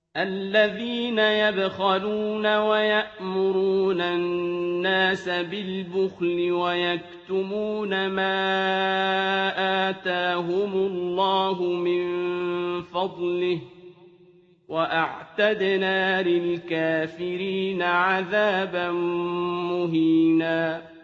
الَّذِينَ يَبْخَلُونَ وَيَأْمُرُونَ النَّاسَ بِالْبُخْلِ وَيَكْتُمُونَ مَا آتَاهُمُ اللَّهُ مِن فَضْلِهِ ۗ وَأَعْتَدْنَا لِلْكَافِرِينَ عَذَابًا مُّهِينًا